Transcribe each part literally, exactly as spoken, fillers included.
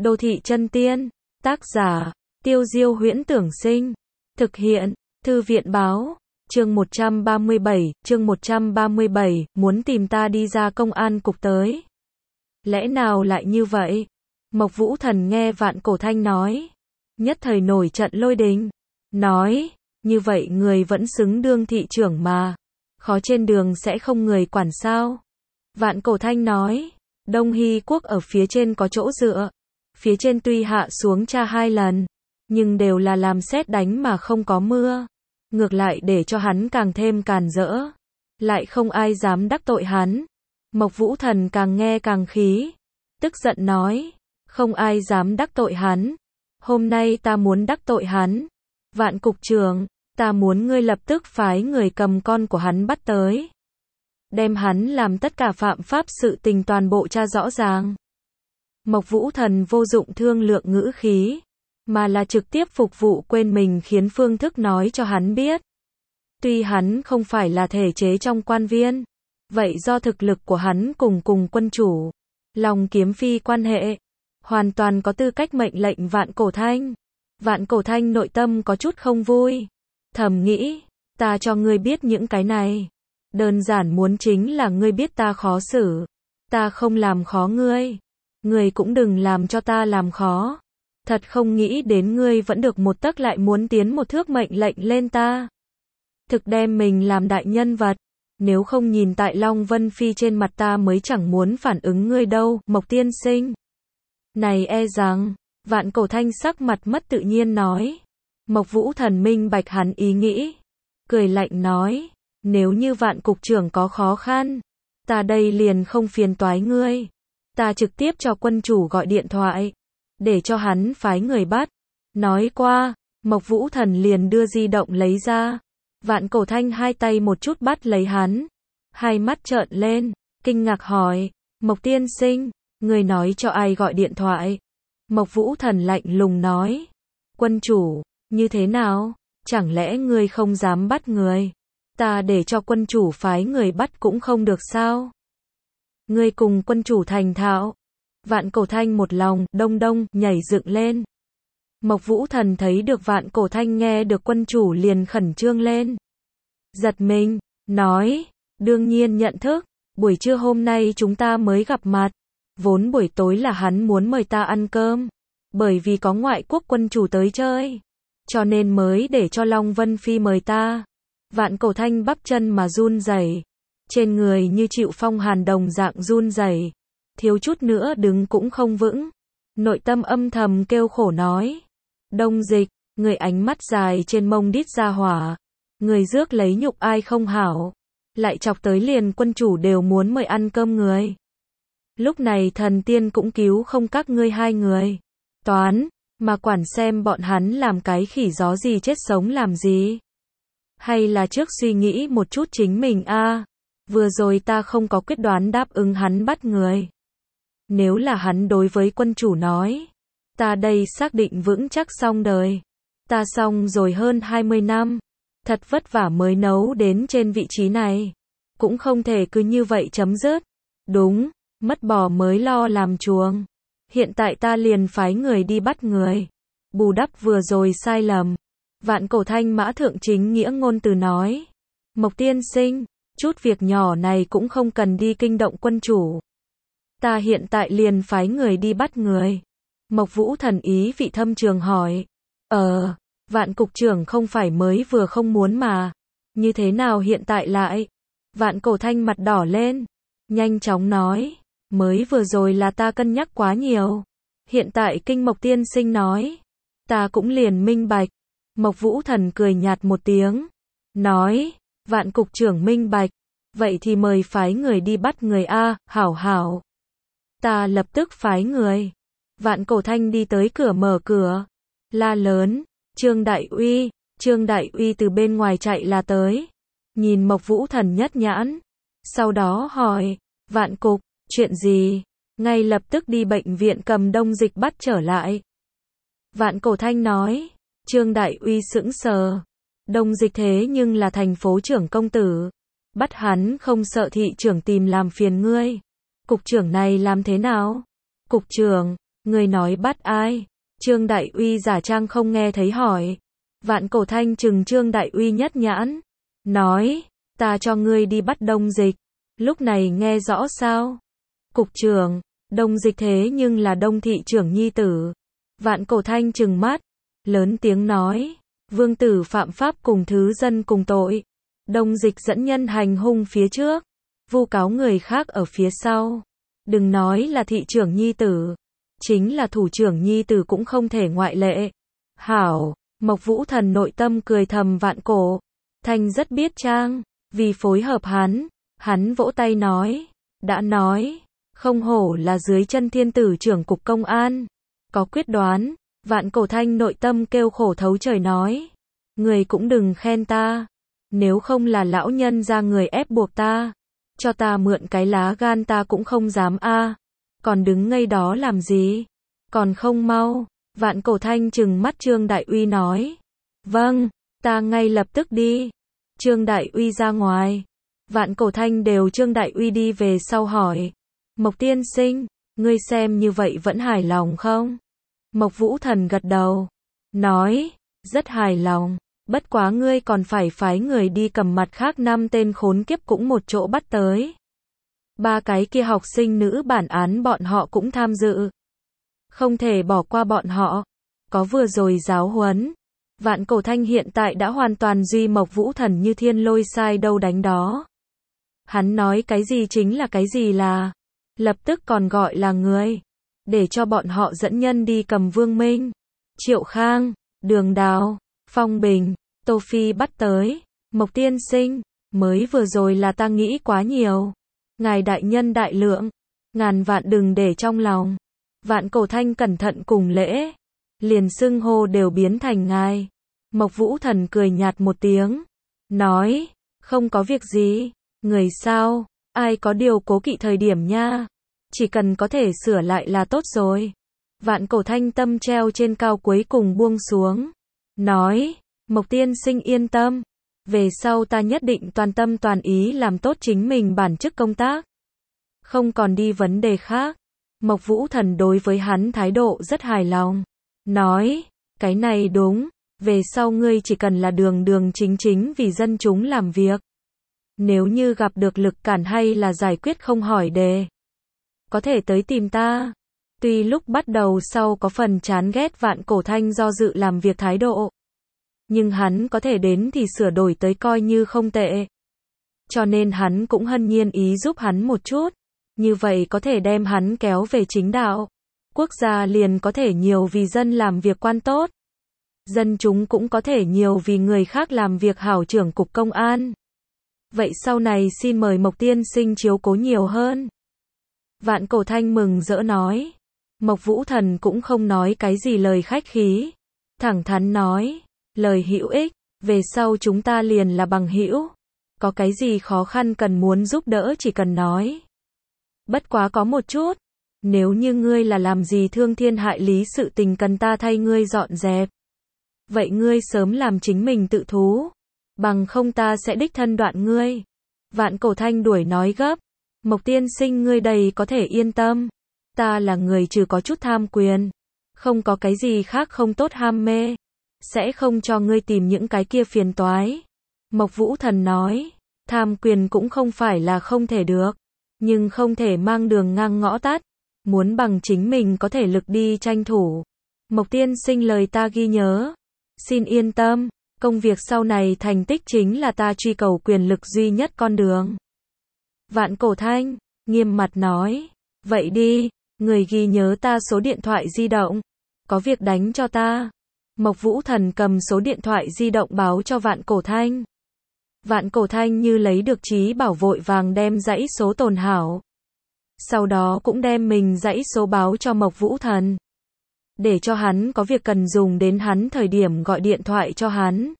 Đô thị chân tiên, tác giả, Tiêu Diêu Huyễn Tưởng Sinh, thực hiện, Thư viện Báo, chương một trăm ba mươi bảy, chương một trăm ba mươi bảy, muốn tìm ta đi ra công an cục tới. Lẽ nào lại như vậy? Mộc Vũ Thần nghe Vạn Cổ Thanh nói, nhất thời nổi trận lôi đình, nói, như vậy người vẫn xứng đương thị trưởng mà, khó trên đường sẽ không người quản sao? Vạn Cổ Thanh nói, Đông Hy quốc ở phía trên có chỗ dựa, phía trên tuy hạ xuống tra hai lần, nhưng đều là làm sét đánh mà không có mưa, ngược lại để cho hắn càng thêm càn rỡ, lại không ai dám đắc tội hắn. Mộc Vũ Thần càng nghe càng khí, tức giận nói, không ai dám đắc tội hắn, hôm nay ta muốn đắc tội hắn. Vạn cục trưởng, ta muốn ngươi lập tức phái người cầm con của hắn bắt tới, đem hắn làm tất cả phạm pháp sự tình toàn bộ tra rõ ràng. Mộc Vũ Thần vô dụng thương lượng ngữ khí, mà là trực tiếp phục vụ quên mình khiến phương thức nói cho hắn biết. Tuy hắn không phải là thể chế trong quan viên, vậy do thực lực của hắn cùng cùng quân chủ, Long Kiếm Phi quan hệ, hoàn toàn có tư cách mệnh lệnh Vạn Cổ Thanh. Vạn Cổ Thanh nội tâm có chút không vui, thầm nghĩ, ta cho ngươi biết những cái này, đơn giản muốn chính là ngươi biết ta khó xử, ta không làm khó ngươi, ngươi cũng đừng làm cho ta làm khó. Thật không nghĩ đến ngươi vẫn được một tấc lại muốn tiến một thước mệnh lệnh lên ta. Thực đem mình làm đại nhân vật, nếu không nhìn tại Long Vân Phi trên mặt ta mới chẳng muốn phản ứng ngươi đâu, Mộc tiên sinh. Này e rằng, Vạn Cổ Thanh sắc mặt mất tự nhiên nói. Mộc Vũ Thần minh bạch hắn ý nghĩ, cười lạnh nói, nếu như Vạn cục trưởng có khó khăn, ta đây liền không phiền toái ngươi, ta trực tiếp cho quân chủ gọi điện thoại, để cho hắn phái người bắt. Nói qua, Mộc Vũ Thần liền đưa di động lấy ra. Vạn Cổ Thanh hai tay một chút bắt lấy hắn, hai mắt trợn lên, kinh ngạc hỏi, Mộc tiên sinh, người nói cho ai gọi điện thoại? Mộc Vũ Thần lạnh lùng nói, quân chủ, như thế nào? Chẳng lẽ ngươi không dám bắt người? Ta để cho quân chủ phái người bắt cũng không được sao? Ngươi cùng quân chủ thành thạo. Vạn Cổ Thanh một lòng, đông đông, nhảy dựng lên. Mộc Vũ Thần thấy được Vạn Cổ Thanh nghe được quân chủ liền khẩn trương lên. Giật mình, nói, đương nhiên nhận thức, buổi trưa hôm nay chúng ta mới gặp mặt. Vốn buổi tối là hắn muốn mời ta ăn cơm, bởi vì có ngoại quốc quân chủ tới chơi, cho nên mới để cho Long Vân Phi mời ta. Vạn Cổ Thanh bắp chân mà run rẩy, trên người như chịu phong hàn đồng dạng run rẩy, thiếu chút nữa đứng cũng không vững. Nội tâm âm thầm kêu khổ nói, Đông Dịch, người ánh mắt dài trên mông đít ra hỏa, người rước lấy nhục ai không hảo, lại chọc tới liền quân chủ đều muốn mời ăn cơm người. Lúc này thần tiên cũng cứu không các ngươi hai người, toán, mà quản xem bọn hắn làm cái khỉ gió gì chết sống làm gì. Hay là trước suy nghĩ một chút chính mình a, à, vừa rồi ta không có quyết đoán đáp ứng hắn bắt người. Nếu là hắn đối với quân chủ nói, ta đây xác định vững chắc xong đời. Ta xong rồi hơn hai mươi năm, thật vất vả mới nấu đến trên vị trí này, cũng không thể cứ như vậy chấm dứt. Đúng, mất bò mới lo làm chuồng. Hiện tại ta liền phái người đi bắt người, bù đắp vừa rồi sai lầm. Vạn Cổ Thanh mã thượng chính nghĩa ngôn từ nói, Mộc tiên sinh, chút việc nhỏ này cũng không cần đi kinh động quân chủ. Ta hiện tại liền phái người đi bắt người. Mộc Vũ Thần ý vị thâm trường hỏi, Ờ, Vạn cục trưởng không phải mới vừa không muốn mà, như thế nào hiện tại lại? Vạn Cổ Thanh mặt đỏ lên, nhanh chóng nói, mới vừa rồi là ta cân nhắc quá nhiều, hiện tại kinh Mộc tiên sinh nói, ta cũng liền minh bạch. Mộc Vũ Thần cười nhạt một tiếng, nói, Vạn cục trưởng minh bạch, vậy thì mời phái người đi bắt người a, hảo hảo. Ta lập tức phái người. Vạn Cổ Thanh đi tới cửa mở cửa, la lớn, Trương Đại Uy. Trương Đại Uy từ bên ngoài chạy là tới, nhìn Mộc Vũ Thần nhất nhãn, sau đó hỏi, Vạn cục, chuyện gì? Ngay lập tức đi bệnh viện cầm Đông Dịch bắt trở lại. Vạn Cổ Thanh nói. Trương Đại Uy sững sờ, Đông Dịch thế nhưng là thành phố trưởng công tử, bắt hắn không sợ thị trưởng tìm làm phiền ngươi. Cục trưởng này làm thế nào? Cục trưởng, Người nói bắt ai? Trương Đại Uy giả trang không nghe thấy hỏi. Vạn Cổ Thanh trừng Trương Đại Uy nhất nhãn. Nói, ta cho ngươi đi bắt Đông Dịch. Lúc này nghe rõ sao? Cục trưởng, Đông Dịch thế nhưng là Đông thị trưởng nhi tử. Vạn Cổ Thanh trừng mắt, lớn tiếng nói, vương tử phạm pháp cùng thứ dân cùng tội. Đông Dịch dẫn nhân hành hung phía trước, vu cáo người khác ở phía sau. Đừng nói là thị trưởng nhi tử, chính là thủ trưởng nhi tử cũng không thể ngoại lệ. Hảo, Mộc Vũ Thần nội tâm cười thầm Vạn Cổ Thanh rất biết trang, vì phối hợp hắn, hắn vỗ tay nói, đã nói, không hổ là dưới chân thiên tử trưởng cục công an, có quyết đoán. Vạn Cổ Thanh nội tâm kêu khổ thấu trời nói, người cũng đừng khen ta, nếu không là lão nhân ra người ép buộc ta, cho ta mượn cái lá gan ta cũng không dám a. Còn đứng ngây đó làm gì? Còn không mau. Vạn Cổ Thanh trừng mắt Trương Đại Uy nói, vâng, ta ngay lập tức đi. Trương Đại Uy ra ngoài, Vạn Cổ Thanh đều Trương Đại Uy đi về sau hỏi, Mộc tiên sinh, ngươi xem như vậy vẫn hài lòng không? Mộc Vũ Thần gật đầu, nói, rất hài lòng, bất quá ngươi còn phải phái người đi cầm mặt khác năm tên khốn kiếp cũng một chỗ bắt tới. Ba cái kia học sinh nữ bản án bọn họ cũng tham dự. Không thể bỏ qua bọn họ. Có vừa rồi giáo huấn. Vạn Cổ Thanh hiện tại đã hoàn toàn duy Mộc Vũ Thần như thiên lôi sai đâu đánh đó. Hắn nói cái gì chính là cái gì là. Lập tức còn gọi là người. Để cho bọn họ dẫn nhân đi cầm Vương Minh, Triệu Khang, Đường Đào, Phong Bình, Tô Phi bắt tới. Mộc tiên sinh, mới vừa rồi là ta nghĩ quá nhiều. Ngài đại nhân đại lượng, ngàn vạn đừng để trong lòng. Vạn Cổ Thanh cẩn thận cùng lễ, liền xưng hô đều biến thành ngài. Mộc Vũ Thần cười nhạt một tiếng, nói, không có việc gì, người sao, ai có điều cố kỵ thời điểm nha, chỉ cần có thể sửa lại là tốt rồi. Vạn Cổ Thanh tâm treo trên cao cuối cùng buông xuống, nói, Mộc tiên sinh yên tâm, về sau ta nhất định toàn tâm toàn ý làm tốt chính mình bản chức công tác. Không còn đi vấn đề khác. Mộc Vũ Thần đối với hắn thái độ rất hài lòng. Nói, cái này đúng, về sau ngươi chỉ cần là đường đường chính chính vì dân chúng làm việc. Nếu như gặp được lực cản hay là giải quyết không hỏi đề, có thể tới tìm ta. Tuy lúc bắt đầu sau có phần chán ghét Vạn Cổ Thanh do dự làm việc thái độ, nhưng hắn có thể đến thì sửa đổi tới coi như không tệ. Cho nên hắn cũng hân nhiên ý giúp hắn một chút. Như vậy có thể đem hắn kéo về chính đạo. Quốc gia liền có thể nhiều vì dân làm việc quan tốt. Dân chúng cũng có thể nhiều vì người khác làm việc hảo trưởng cục công an. Vậy sau này xin mời Mộc tiên sinh chiếu cố nhiều hơn. Vạn Cổ Thanh mừng rỡ nói. Mộc Vũ Thần cũng không nói cái gì lời khách khí. Thẳng thắn nói. Lời hữu ích. Về sau chúng ta liền là bằng hữu. Có cái gì khó khăn cần muốn giúp đỡ chỉ cần nói. Bất quá có một chút, nếu như ngươi là làm gì thương thiên hại lý sự tình cần ta thay ngươi dọn dẹp, vậy ngươi sớm làm chính mình tự thú, bằng không ta sẽ đích thân đoạn ngươi. Vạn Cổ Thanh đuổi nói gấp, Mộc tiên sinh ngươi đầy có thể yên tâm, ta là người trừ có chút tham quyền, không có cái gì khác không tốt ham mê, sẽ không cho ngươi tìm những cái kia phiền toái. Mộc Vũ Thần nói, tham quyền cũng không phải là không thể được. Nhưng không thể mang đường ngang ngõ tắt, muốn bằng chính mình có thể lực đi tranh thủ. Mộc tiên sinh lời ta ghi nhớ. Xin yên tâm, công việc sau này thành tích chính là ta truy cầu quyền lực duy nhất con đường. Vạn Cổ Thanh, nghiêm mặt nói, vậy đi, người ghi nhớ ta số điện thoại di động, có việc đánh cho ta. Mộc Vũ Thần cầm số điện thoại di động báo cho Vạn Cổ Thanh. Vạn Cổ Thanh như lấy được trí bảo vội vàng đem dãy số tồn hảo. Sau đó cũng đem mình dãy số báo cho Mộc Vũ Thần. Để cho hắn có việc cần dùng đến hắn thời điểm gọi điện thoại cho hắn.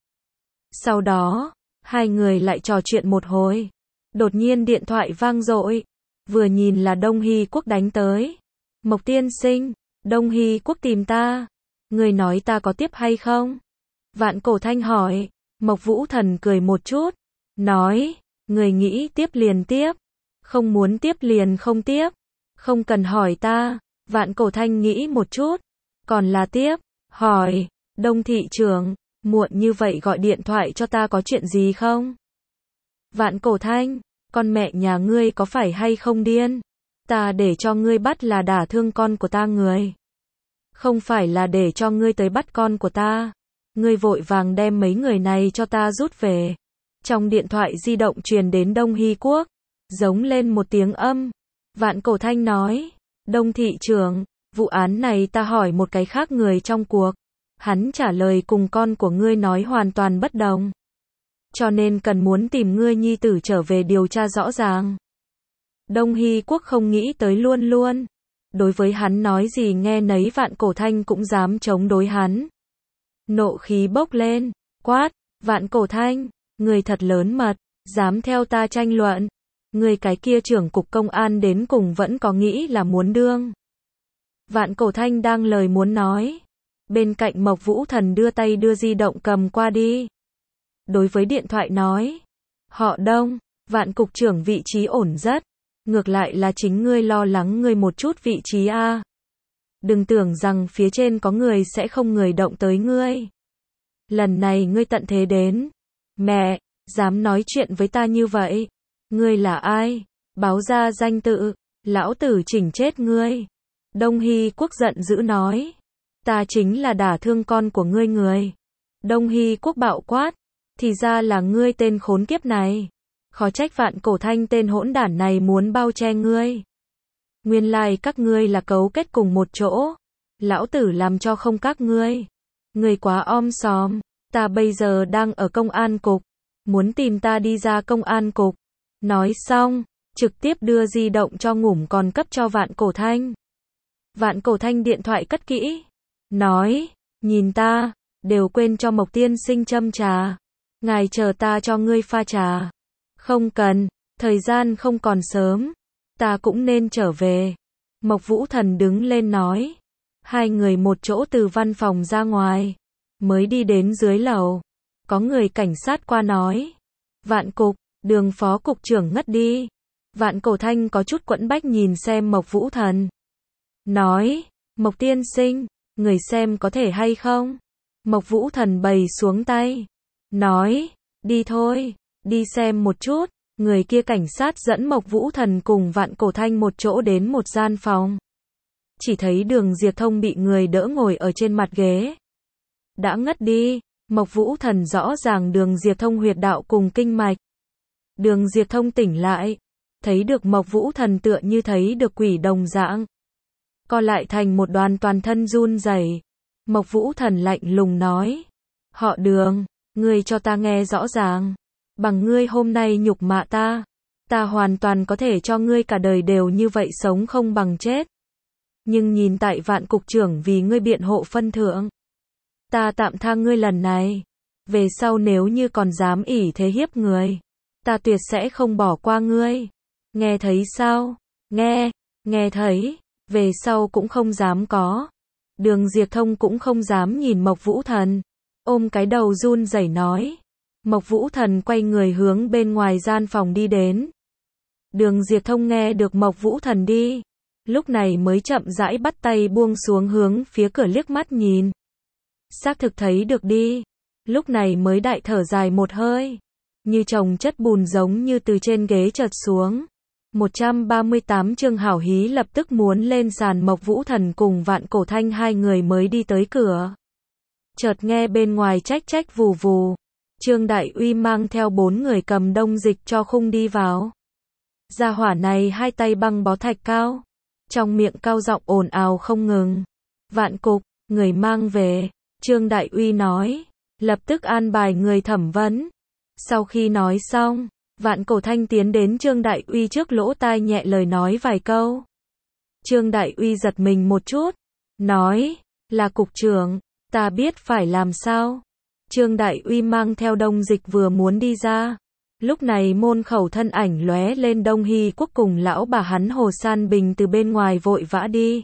Sau đó, hai người lại trò chuyện một hồi. Đột nhiên điện thoại vang dội. Vừa nhìn là Đông Hy Quốc đánh tới. Mộc tiên sinh, Đông Hy Quốc tìm ta. Người nói ta có tiếp hay không? Vạn Cổ Thanh hỏi. Mộc Vũ Thần cười một chút, nói, người nghĩ tiếp liền tiếp, không muốn tiếp liền không tiếp, không cần hỏi ta. Vạn Cổ Thanh nghĩ một chút, còn là tiếp, hỏi, Đông thị trưởng, muộn như vậy gọi điện thoại cho ta có chuyện gì không? Vạn Cổ Thanh, con mẹ nhà ngươi có phải hay không điên? Ta để cho ngươi bắt là đả thương con của ta người. Không phải là để cho ngươi tới bắt con của ta. Ngươi vội vàng đem mấy người này cho ta rút về. Trong điện thoại di động truyền đến Đông Hy Quốc, giống lên một tiếng âm. Vạn Cổ Thanh nói, Đông thị trưởng, vụ án này ta hỏi một cái khác người trong cuộc. Hắn trả lời cùng con của ngươi nói hoàn toàn bất đồng. Cho nên cần muốn tìm ngươi nhi tử trở về điều tra rõ ràng. Đông Hy Quốc không nghĩ tới luôn luôn. Đối với hắn nói gì nghe nấy, Vạn Cổ Thanh cũng dám chống đối hắn. Nộ khí bốc lên, quát, Vạn Cổ Thanh, người thật lớn mật, dám theo ta tranh luận. Người cái kia trưởng cục công an đến cùng vẫn có nghĩ là muốn đương. Vạn Cổ Thanh đang lời muốn nói. Bên cạnh Mộc Vũ Thần đưa tay đưa di động cầm qua đi. Đối với điện thoại nói, họ Đông, Vạn cục trưởng vị trí ổn rất. Ngược lại là chính ngươi lo lắng ngươi một chút vị trí a. Đừng tưởng rằng phía trên có người sẽ không người động tới ngươi. Lần này ngươi tận thế đến. Mẹ, dám nói chuyện với ta như vậy. Ngươi là ai? Báo ra danh tự. Lão tử chỉnh chết ngươi. Đông Hy Quốc giận dữ nói. Ta chính là đả thương con của ngươi người. Đông Hy Quốc bạo quát. Thì ra là ngươi tên khốn kiếp này. Khó trách Vạn Cổ Thanh tên hỗn đản này muốn bao che ngươi. Nguyên lai các ngươi là cấu kết cùng một chỗ. Lão tử làm cho không các ngươi. Ngươi quá om sòm. Ta bây giờ đang ở công an cục. Muốn tìm ta đi ra công an cục. Nói xong, trực tiếp đưa di động cho ngủm còn cấp cho Vạn Cổ Thanh. Vạn Cổ Thanh điện thoại cất kỹ. Nói, nhìn ta, đều quên cho Mộc tiên sinh châm trà. Ngài chờ ta cho ngươi pha trà. Không cần, thời gian không còn sớm. Ta cũng nên trở về. Mộc Vũ Thần đứng lên nói. Hai người một chỗ từ văn phòng ra ngoài. Mới đi đến dưới lầu. Có người cảnh sát qua nói. Vạn cục, Đường phó cục trưởng ngất đi. Vạn Cổ Thanh có chút quẫn bách nhìn xem Mộc Vũ Thần. Nói, Mộc tiên sinh, người xem có thể hay không? Mộc Vũ Thần bày xuống tay. Nói, đi thôi, đi xem một chút. Người kia cảnh sát dẫn Mộc Vũ Thần cùng Vạn Cổ Thanh một chỗ đến một gian phòng. Chỉ thấy Đường Diệp Thông bị người đỡ ngồi ở trên mặt ghế. Đã ngất đi, Mộc Vũ Thần rõ ràng Đường Diệp Thông huyệt đạo cùng kinh mạch. Đường Diệp Thông tỉnh lại, thấy được Mộc Vũ Thần tựa như thấy được quỷ đồng dạng. Co lại thành một đoàn toàn thân run rẩy. Mộc Vũ Thần lạnh lùng nói. Họ Đường, ngươi cho ta nghe rõ ràng. Bằng ngươi hôm nay nhục mạ ta. Ta hoàn toàn có thể cho ngươi cả đời đều như vậy sống không bằng chết. Nhưng nhìn tại Vạn cục trưởng vì ngươi biện hộ phân thượng. Ta tạm tha ngươi lần này. Về sau nếu như còn dám ỷ thế hiếp người. Ta tuyệt sẽ không bỏ qua ngươi. Nghe thấy sao? Nghe, nghe thấy. Về sau cũng không dám có. Đường Diệp Thông cũng không dám nhìn Mộc Vũ Thần. Ôm cái đầu run rẩy nói. Mộc Vũ Thần quay người hướng bên ngoài gian phòng đi đến. Đường Diệp Thông nghe được Mộc Vũ Thần đi. Lúc này mới chậm rãi bắt tay buông xuống hướng phía cửa liếc mắt nhìn. Xác thực thấy được đi. Lúc này mới đại thở dài một hơi. Như chồng chất bùn giống như từ trên ghế chợt xuống. một trăm ba mươi tám chương hảo hí lập tức muốn lên sàn. Mộc Vũ Thần cùng Vạn Cổ Thanh hai người mới đi tới cửa. Chợt nghe bên ngoài trách trách vù vù. Trương Đại Uy mang theo bốn người cầm đông dịch cho khung đi vào. Gia hỏa này hai tay băng bó thạch cao. Trong miệng cao giọng ồn ào không ngừng. Vạn cục, người mang về. Trương Đại Uy nói. Lập tức an bài người thẩm vấn. Sau khi nói xong, Vạn Cổ Thanh tiến đến Trương Đại Uy trước lỗ tai nhẹ lời nói vài câu. Trương Đại Uy giật mình một chút. Nói, là cục trưởng, ta biết phải làm sao. Trương Đại Uy mang theo đông dịch vừa muốn đi ra. Lúc này môn khẩu thân ảnh lóe lên. Đông Hy Quốc cùng lão bà hắn Hồ San Bình từ bên ngoài vội vã đi.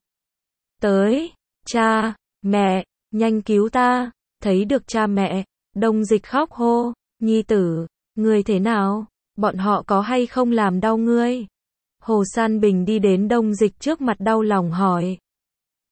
Tới, cha, mẹ, nhanh cứu ta. Thấy được cha mẹ, đông dịch khóc hô. Nhi tử, ngươi thế nào? Bọn họ có hay không làm đau ngươi? Hồ San Bình đi đến đông dịch trước mặt đau lòng hỏi.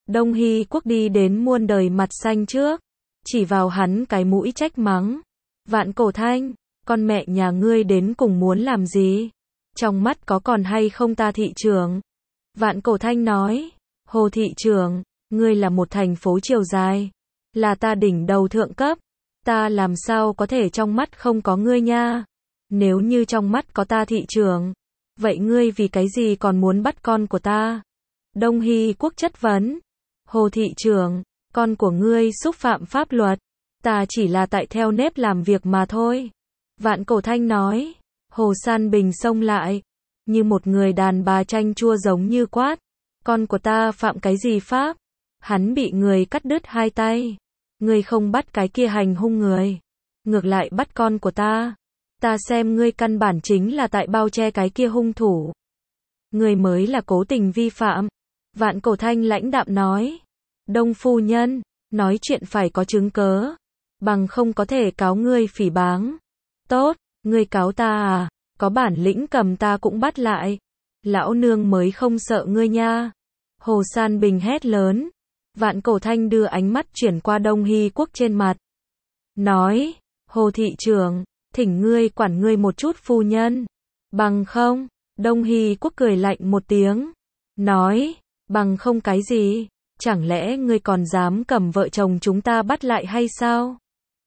Đông Hy Quốc đi đến muôn đời mặt xanh trước, chỉ vào hắn cái mũi trách mắng. Vạn Cổ Thanh, con mẹ nhà ngươi đến cùng muốn làm gì? Trong mắt có còn hay không ta thị trưởng? Vạn Cổ Thanh nói, Hồ thị trưởng, ngươi là một thành phố chiều dài, là ta đỉnh đầu thượng cấp, ta làm sao có thể trong mắt không có ngươi nha? Nếu như trong mắt có ta thị trưởng, vậy ngươi vì cái gì còn muốn bắt con của ta? Đông Hy Quốc chất vấn, Hồ thị trưởng, con của ngươi xúc phạm pháp luật, ta chỉ là tại theo nếp làm việc mà thôi. Vạn Cổ Thanh nói, Hồ San Bình xông lại, như một người đàn bà chanh chua giống như quát, con của ta phạm cái gì pháp? Hắn bị người cắt đứt hai tay, ngươi không bắt cái kia hành hung người, ngược lại bắt con của ta, ta xem ngươi căn bản chính là tại bao che cái kia hung thủ. Ngươi mới là cố tình vi phạm. Vạn Cổ Thanh lãnh đạm nói, Đông phu nhân, nói chuyện phải có chứng cớ, bằng không có thể cáo ngươi phỉ báng. Tốt, ngươi cáo ta à, có bản lĩnh cầm ta cũng bắt lại. Lão nương mới không sợ ngươi nha. Hồ San Bình hét lớn. Vạn Cổ Thanh đưa ánh mắt chuyển qua Đông Hy Quốc trên mặt. Nói, Hồ thị trưởng, thỉnh ngươi quản ngươi một chút phu nhân. Bằng không, Đông Hy Quốc cười lạnh một tiếng. Nói, bằng không cái gì, chẳng lẽ ngươi còn dám cầm vợ chồng chúng ta bắt lại hay sao?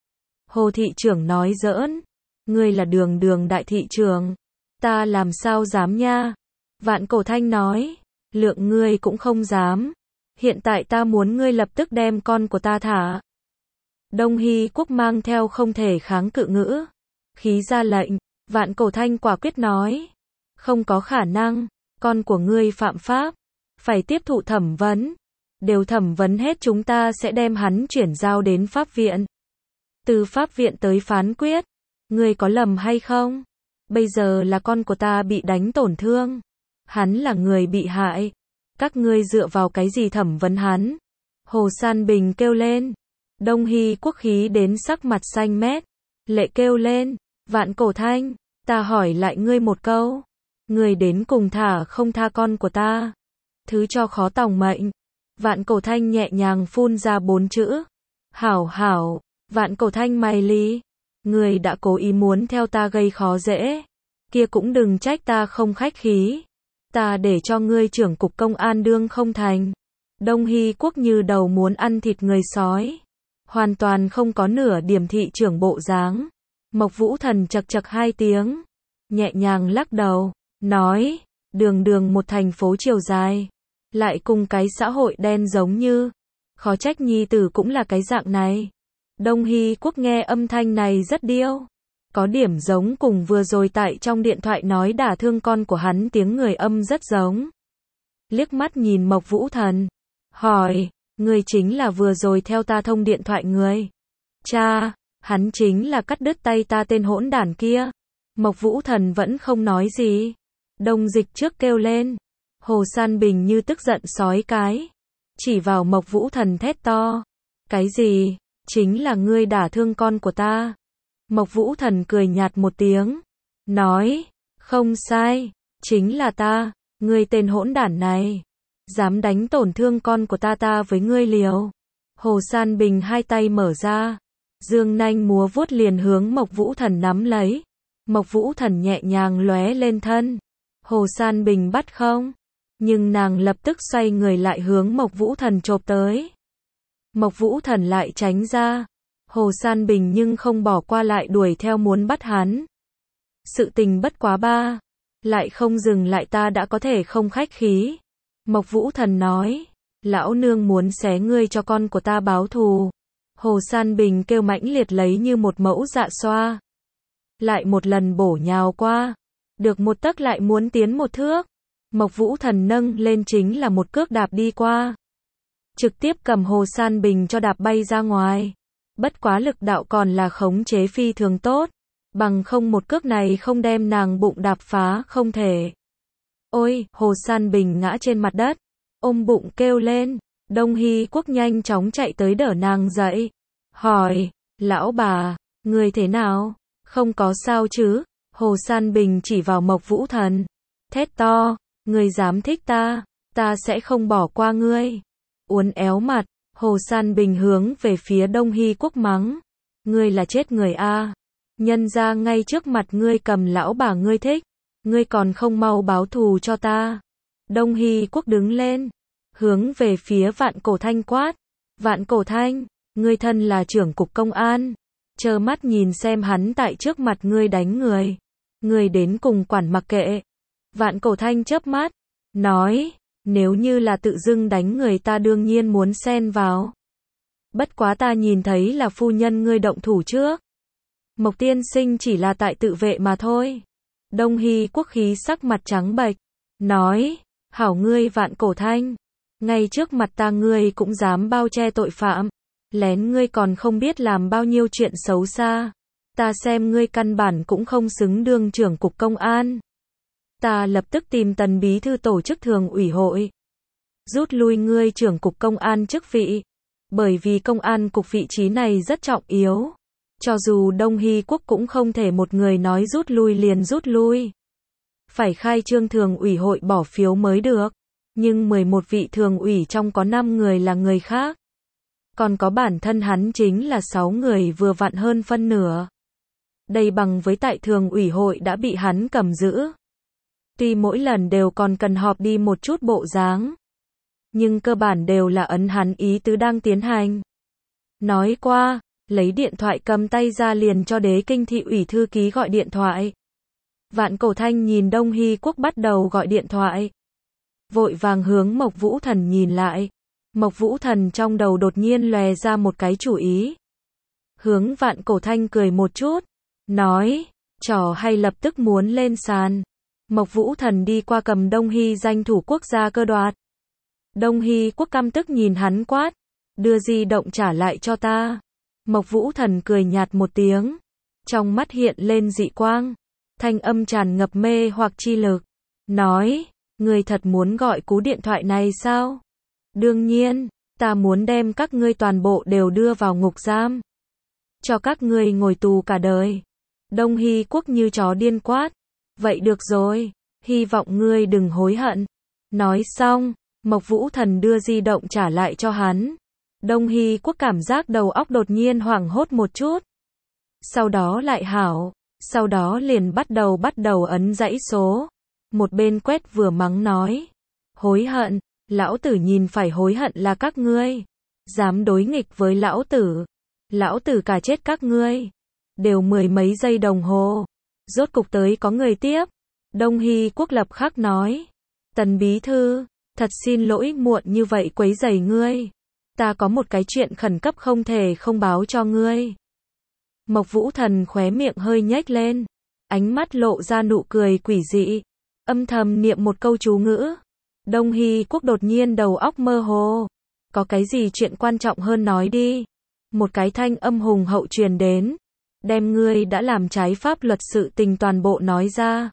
Hồ thị trưởng nói giỡn, ngươi là đường đường đại thị trưởng, ta làm sao dám nha? Vạn Cổ Thanh nói, lượng ngươi cũng không dám, hiện tại ta muốn ngươi lập tức đem con của ta thả. Đông Hy Quốc mang theo không thể kháng cự ngữ, khí ra lệnh. Vạn Cổ Thanh quả quyết nói, không có khả năng, con của ngươi phạm pháp, phải tiếp thụ thẩm vấn, đều thẩm vấn hết chúng ta sẽ đem hắn chuyển giao đến pháp viện. Từ pháp viện tới phán quyết, ngươi có lầm hay không? Bây giờ là con của ta bị đánh tổn thương, hắn là người bị hại, các ngươi dựa vào cái gì thẩm vấn hắn? Hồ San Bình kêu lên. Đông Hy Quốc khí đến sắc mặt xanh mét, lệ kêu lên, Vạn Cổ Thanh, ta hỏi lại ngươi một câu, ngươi đến cùng thả không tha con của ta? Thứ cho khó tòng mệnh. Vạn Cổ Thanh nhẹ nhàng phun ra bốn chữ. Hảo hảo. Vạn Cổ Thanh mày lý, ngươi đã cố ý muốn theo ta gây khó dễ, kia cũng đừng trách ta không khách khí, ta để cho ngươi trưởng cục công an đương không thành. Đông Hy Quốc như đầu muốn ăn thịt người sói, hoàn toàn không có nửa điểm thị trưởng bộ dáng. Mộc Vũ Thần chật chật hai tiếng, nhẹ nhàng lắc đầu, nói, đường đường một thành phố chiều dài, lại cùng cái xã hội đen giống như, khó trách nhi tử cũng là cái dạng này. Đông Hy Quốc nghe âm thanh này rất điêu, có điểm giống cùng vừa rồi tại trong điện thoại nói đả thương con của hắn tiếng người âm rất giống. Liếc mắt nhìn Mộc Vũ Thần, hỏi, người chính là vừa rồi theo ta thông điện thoại người? Cha, hắn chính là cắt đứt tay ta tên hỗn đản kia. Mộc Vũ Thần vẫn không nói gì. Đông Dịch trước kêu lên. Hồ San Bình như tức giận sói cái, chỉ vào Mộc Vũ Thần thét to. Cái gì? Chính là ngươi đả thương con của ta. Mộc Vũ Thần cười nhạt một tiếng, nói, không sai, chính là ta, ngươi tên hỗn đản này, dám đánh tổn thương con của ta, ta với ngươi liều. Hồ San Bình hai tay mở ra, dương nanh múa vuốt liền hướng Mộc Vũ Thần nắm lấy. Mộc Vũ Thần nhẹ nhàng lóe lên thân, Hồ San Bình bắt không, nhưng nàng lập tức xoay người lại hướng Mộc Vũ Thần chộp tới. Mộc Vũ Thần lại tránh ra, Hồ San Bình nhưng không bỏ qua lại đuổi theo muốn bắt hắn. Sự tình bất quá ba, lại không dừng lại ta đã có thể không khách khí. Mộc Vũ Thần nói, lão nương muốn xé ngươi cho con của ta báo thù. Hồ San Bình kêu mãnh liệt lấy như một mẫu dạ xoa. Lại một lần bổ nhào qua, được một tấc lại muốn tiến một thước. Mộc Vũ Thần nâng lên chính là một cước đạp đi qua. Trực tiếp cầm Hồ San Bình cho đạp bay ra ngoài. Bất quá lực đạo còn là khống chế phi thường tốt, bằng không một cước này không đem nàng bụng đạp phá không thể. Ôi, Hồ San Bình ngã trên mặt đất, ôm bụng kêu lên. Đông Hy Quốc nhanh chóng chạy tới đỡ nàng dậy, hỏi, lão bà, người thế nào, không có sao chứ? Hồ San Bình chỉ vào Mộc Vũ Thần, thét to, người dám thích ta, ta sẽ không bỏ qua ngươi. uốn éo mặt, Hồ San Bình hướng về phía Đông Hy Quốc mắng. Ngươi là chết người a, nhân ra ngay trước mặt ngươi cầm lão bà ngươi thích, ngươi còn không mau báo thù cho ta. Đông Hy Quốc đứng lên, hướng về phía Vạn Cổ Thanh quát. Vạn Cổ Thanh, ngươi thân là trưởng cục công an, trơ mắt nhìn xem hắn tại trước mặt ngươi đánh người. Ngươi đến cùng quản mặc kệ. Vạn Cổ Thanh chớp mắt, nói, nếu như là tự dưng đánh người ta đương nhiên muốn xen vào. Bất quá ta nhìn thấy là phu nhân ngươi động thủ trước. Mộc tiên sinh chỉ là tại tự vệ mà thôi. Đông Hy Quốc khí sắc mặt trắng bệch, nói, hảo ngươi Vạn Cổ Thanh, ngay trước mặt ta ngươi cũng dám bao che tội phạm, lén ngươi còn không biết làm bao nhiêu chuyện xấu xa, ta xem ngươi căn bản cũng không xứng đương trưởng cục công an. Ta lập tức tìm Tần bí thư tổ chức thường ủy hội, rút lui ngươi trưởng cục công an chức vị, bởi vì công an cục vị trí này rất trọng yếu. Cho dù Đông Hy Quốc cũng không thể một người nói rút lui liền rút lui. Phải khai trương thường ủy hội bỏ phiếu mới được. Nhưng mười một vị thường ủy trong có năm người là người khác. Còn có bản thân hắn chính là sáu người vừa vặn hơn phân nửa. Đây bằng với tại thường ủy hội đã bị hắn cầm giữ. Tuy mỗi lần đều còn cần họp đi một chút bộ dáng. Nhưng cơ bản đều là ấn hắn ý tứ đang tiến hành. Nói qua, lấy điện thoại cầm tay ra liền cho Đế Kinh thị ủy thư ký gọi điện thoại. Vạn Cổ Thanh nhìn Đông Hy Quốc bắt đầu gọi điện thoại. Vội vàng hướng Mộc Vũ Thần nhìn lại. Mộc Vũ Thần trong đầu đột nhiên lòe ra một cái chủ ý. Hướng Vạn Cổ Thanh cười một chút. Nói, trò hay lập tức muốn lên sàn. Mộc Vũ Thần đi qua cầm Đông Hy danh thủ quốc gia cơ đoạt. Đông Hy Quốc căm tức nhìn hắn quát. Đưa di động trả lại cho ta. Mộc Vũ Thần cười nhạt một tiếng. Trong mắt hiện lên dị quang. Thanh âm tràn ngập mê hoặc chi lực. Nói, ngươi thật muốn gọi cú điện thoại này sao? Đương nhiên, ta muốn đem các ngươi toàn bộ đều đưa vào ngục giam. Cho các ngươi ngồi tù cả đời. Đông Hy Quốc như chó điên quát. Vậy được rồi, hy vọng ngươi đừng hối hận. Nói xong, Mộc Vũ Thần đưa di động trả lại cho hắn. Đông Hy Quốc cảm giác đầu óc đột nhiên hoảng hốt một chút. Sau đó lại hảo, sau đó liền bắt đầu bắt đầu ấn dãy số. Một bên quét vừa mắng nói. Hối hận, lão tử nhìn phải hối hận là các ngươi. Dám đối nghịch với lão tử. Lão tử cả chết các ngươi. Đều mười mấy giây đồng hồ. Rốt cục tới có người tiếp. Đông Hy Quốc lập khắc nói. Tần bí thư, thật xin lỗi muộn như vậy quấy rầy ngươi. Ta có một cái chuyện khẩn cấp không thể không báo cho ngươi. Mộc Vũ Thần khóe miệng hơi nhếch lên. Ánh mắt lộ ra nụ cười quỷ dị. Âm thầm niệm một câu chú ngữ. Đông Hy Quốc đột nhiên đầu óc mơ hồ. Có cái gì chuyện quan trọng hơn nói đi. Một cái thanh âm hùng hậu truyền đến. Đem ngươi đã làm trái pháp luật sự tình toàn bộ nói ra.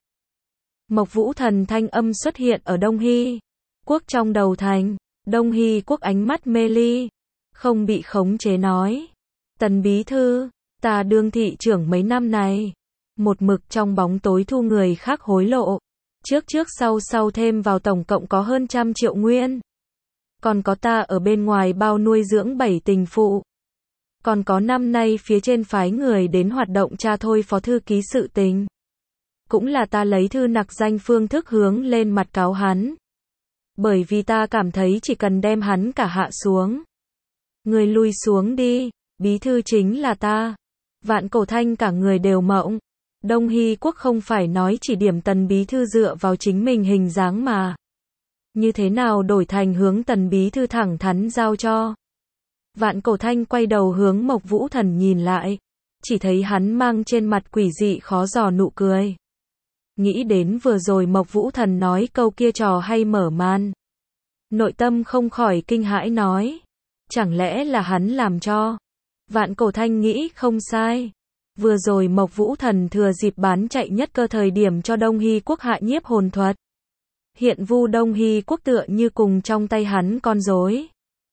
Mộc Vũ Thần thanh âm xuất hiện ở Đông Hy Quốc trong đầu thành. Đông Hy Quốc ánh mắt mê ly. Không bị khống chế nói. Tần bí thư, ta đương thị trưởng mấy năm này. Một mực trong bóng tối thu người khác hối lộ. Trước trước sau sau thêm vào tổng cộng có hơn trăm triệu nguyên. Còn có ta ở bên ngoài bao nuôi dưỡng bảy tình phụ. Còn có năm nay phía trên phái người đến hoạt động tra thôi phó thư ký sự tình. Cũng là ta lấy thư nặc danh phương thức hướng lên mặt cáo hắn. Bởi vì ta cảm thấy chỉ cần đem hắn cả hạ xuống. Người lui xuống đi, bí thư chính là ta. Vạn Cổ Thanh cả người đều mộng. Đông Hy Quốc không phải nói chỉ điểm Tần bí thư dựa vào chính mình hình dáng mà. Như thế nào đổi thành hướng Tần bí thư thẳng thắn giao cho. Vạn Cổ Thanh quay đầu hướng Mộc Vũ Thần nhìn lại. Chỉ thấy hắn mang trên mặt quỷ dị khó dò nụ cười. Nghĩ đến vừa rồi Mộc Vũ Thần nói câu kia trò hay mở màn. Nội tâm không khỏi kinh hãi nói. Chẳng lẽ là hắn làm cho. Vạn Cổ Thanh nghĩ không sai. Vừa rồi Mộc Vũ Thần thừa dịp bán chạy nhất cơ thời điểm cho Đông Hy Quốc hạ nhiếp hồn thuật. Hiện vu Đông Hy Quốc tựa như cùng trong tay hắn con rối.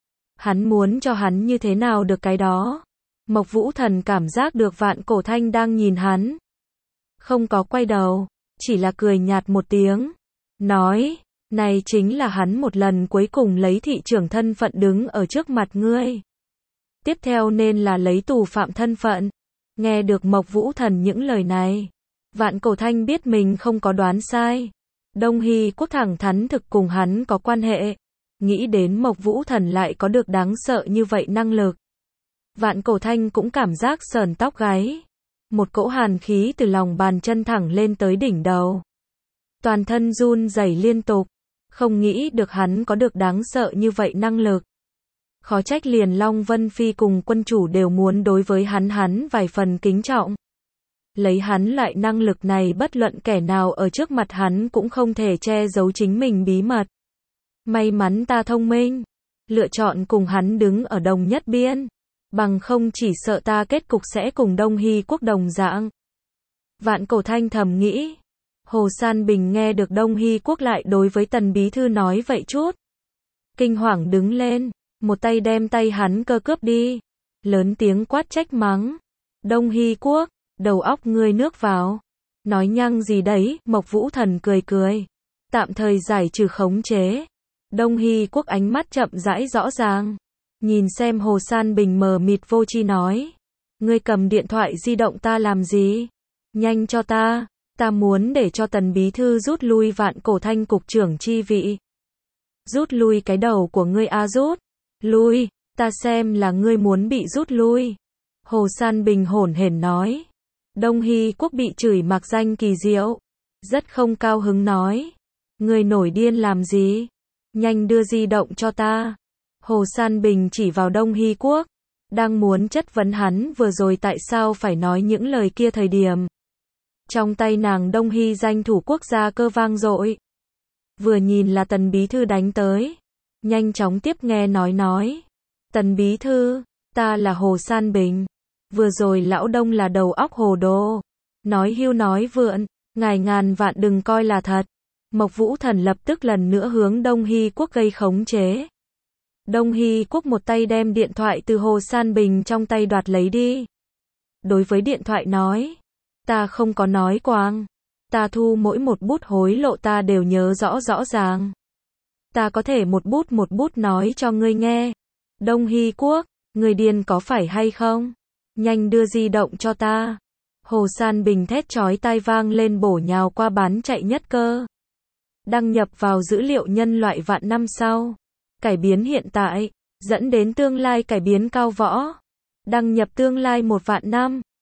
Hắn muốn cho hắn như thế nào được cái đó. Mộc Vũ Thần cảm giác được Vạn Cổ Thanh đang nhìn hắn. Không có quay đầu, chỉ là cười nhạt một tiếng. Nói, Này chính là hắn một lần cuối cùng lấy thị trưởng thân phận đứng ở trước mặt ngươi. Tiếp theo nên là lấy tù phạm thân phận. Nghe được Mộc Vũ Thần những lời này, Vạn Cổ Thanh biết mình không có đoán sai. Đông Hy Quốc thẳng thắn thực cùng hắn có quan hệ. Nghĩ đến Mộc Vũ Thần lại có được đáng sợ như vậy năng lực. Vạn Cổ Thanh cũng cảm giác sờn tóc gáy. Một cỗ hàn khí từ lòng bàn chân thẳng lên tới đỉnh đầu. Toàn thân run rẩy liên tục. Không nghĩ được hắn có được đáng sợ như vậy năng lực. Khó trách liền Long Vân Phi cùng quân chủ đều muốn đối với hắn hắn vài phần kính trọng. Lấy hắn loại năng lực này bất luận kẻ nào ở trước mặt hắn cũng không thể che giấu chính mình bí mật. May mắn ta thông minh. Lựa chọn cùng hắn đứng ở đồng nhất biên. Bằng không chỉ sợ ta kết cục sẽ cùng Đông Hy Quốc đồng dạng. Vạn Cổ Thanh thầm nghĩ. Hồ San Bình nghe được Đông Hy Quốc lại đối với Tần Bí Thư nói vậy chút. Kinh hoàng đứng lên. Một tay đem tay hắn cơ cướp đi. Lớn tiếng quát trách mắng. Đông Hy Quốc, đầu óc ngươi nước vào. Nói nhăng gì đấy, Mộc Vũ Thần cười cười. Tạm thời giải trừ khống chế. Đông Hy Quốc ánh mắt chậm rãi rõ ràng. Nhìn xem Hồ San Bình mờ mịt vô tri nói. Ngươi cầm điện thoại di động ta làm gì? Nhanh cho ta. Ta muốn để cho Tần Bí Thư rút lui Vạn Cổ Thanh cục trưởng chi vị. Rút lui cái đầu của ngươi a rút. Lui, ta xem là ngươi muốn bị rút lui. Hồ San Bình hổn hển nói. Đông Hy Quốc bị chửi mặc danh kỳ diệu. Rất không cao hứng nói. Ngươi nổi điên làm gì? Nhanh đưa di động cho ta. Hồ San Bình chỉ vào Đông Hy Quốc. Đang muốn chất vấn hắn vừa rồi tại sao phải nói những lời kia thời điểm. Trong tay nàng Đông Hy danh thủ quốc gia cơ vang dội. Vừa nhìn là Tần Bí Thư đánh tới. Nhanh chóng tiếp nghe nói nói. Tần Bí Thư, ta là Hồ San Bình. Vừa rồi lão Đông là đầu óc hồ đồ. Nói hưu nói vượn, ngài ngàn vạn đừng coi là thật. Mộc Vũ Thần lập tức lần nữa hướng Đông Hy Quốc gây khống chế. Đông Hy Quốc một tay đem điện thoại từ Hồ San Bình trong tay đoạt lấy đi. Đối với điện thoại nói. Ta không có nói quang. Ta thu mỗi một bút hối lộ ta đều nhớ rõ rõ ràng. Ta có thể một bút một bút nói cho ngươi nghe. Đông Hy Quốc, ngươi điên có phải hay không? Nhanh đưa di động cho ta. Hồ San Bình thét chói tai vang lên bổ nhào qua bán chạy nhất cơ. Đăng nhập vào dữ liệu nhân loại vạn năm sau. Cải biến hiện tại, dẫn đến tương lai cải biến cao võ. Đăng nhập tương lai một vạn năm.